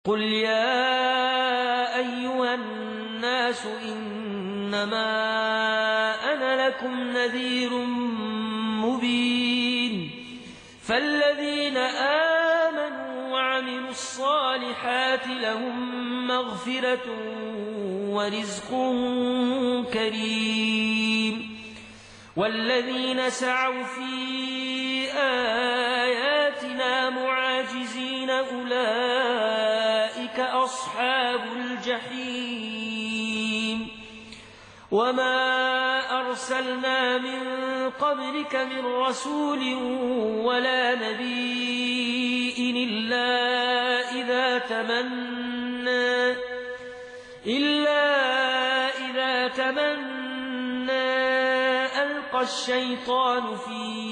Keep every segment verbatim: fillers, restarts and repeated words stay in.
قل يا أيها الناس إنما أنا لكم نذير مبين فالذين آمنوا وعملوا الصالحات لهم مغفرة ورزق كريم والذين سعوا في آياتنا معاجزين أولئك أصحاب الجحيم وما أرسلنا من قبلك من رسول ولا نبي إلا إذا تمنى إلا إذا تمنى ألقى الشيطان في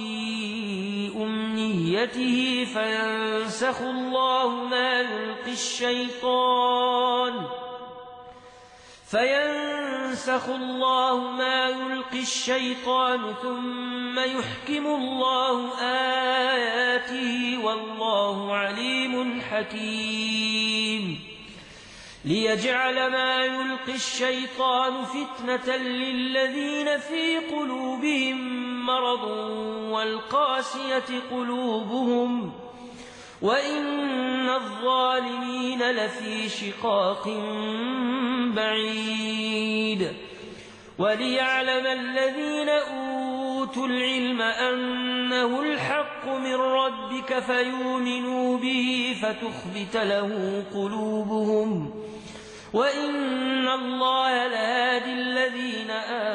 أمنيته فينسخ الله ما يلقي الشيطان فينسخ الله ما يلقي الشيطان ثم يحكم الله آياته والله عليم حكيم ليجعل ما يلقي الشيطان فتنة للذين في قلوبهم مرض والقاسية قلوبهم وإن الظالمين لفي شقاق بعيد وليعلم الذين أوتوا العلم أنه الحق من ربك فيؤمنوا به فتخبت له قلوبهم وإن الله لهادي الذين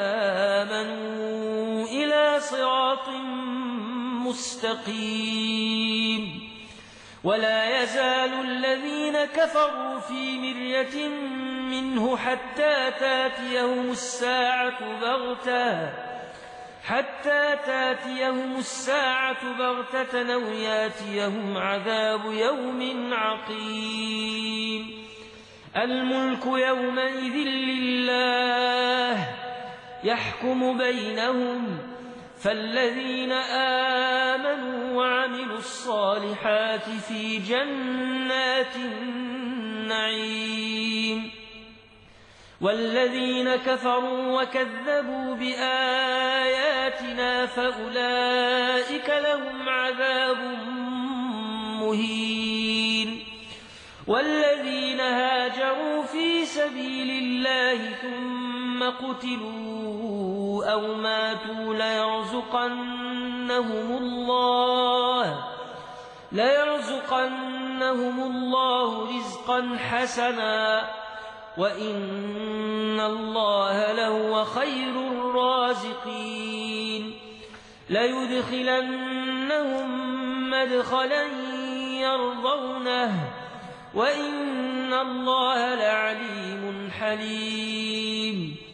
آمنوا إلى صراط مستقيم ولا يزال الذين كفروا في مرية منه حتى تاتيهم الساعة بغتة حتى تاتيهم الساعة بغتة أو ياتيهم عذاب يوم عقيم الملك يومئذ لله يحكم بينهم فالذين آمنوا وعملوا الصالحات في جنات النعيم والذين كفروا وكذبوا بآياتنا فأولئك لهم عذاب مهين والذين هاجروا في سبيل الله ثم قتلوا أو ماتوا ليرزقنهم الله ليرزقنهم الله رزقا حسنا وإن الله لهو خير الرازقين ليدخلنهم مدخلا يرضونه وإن الله لعليم حليم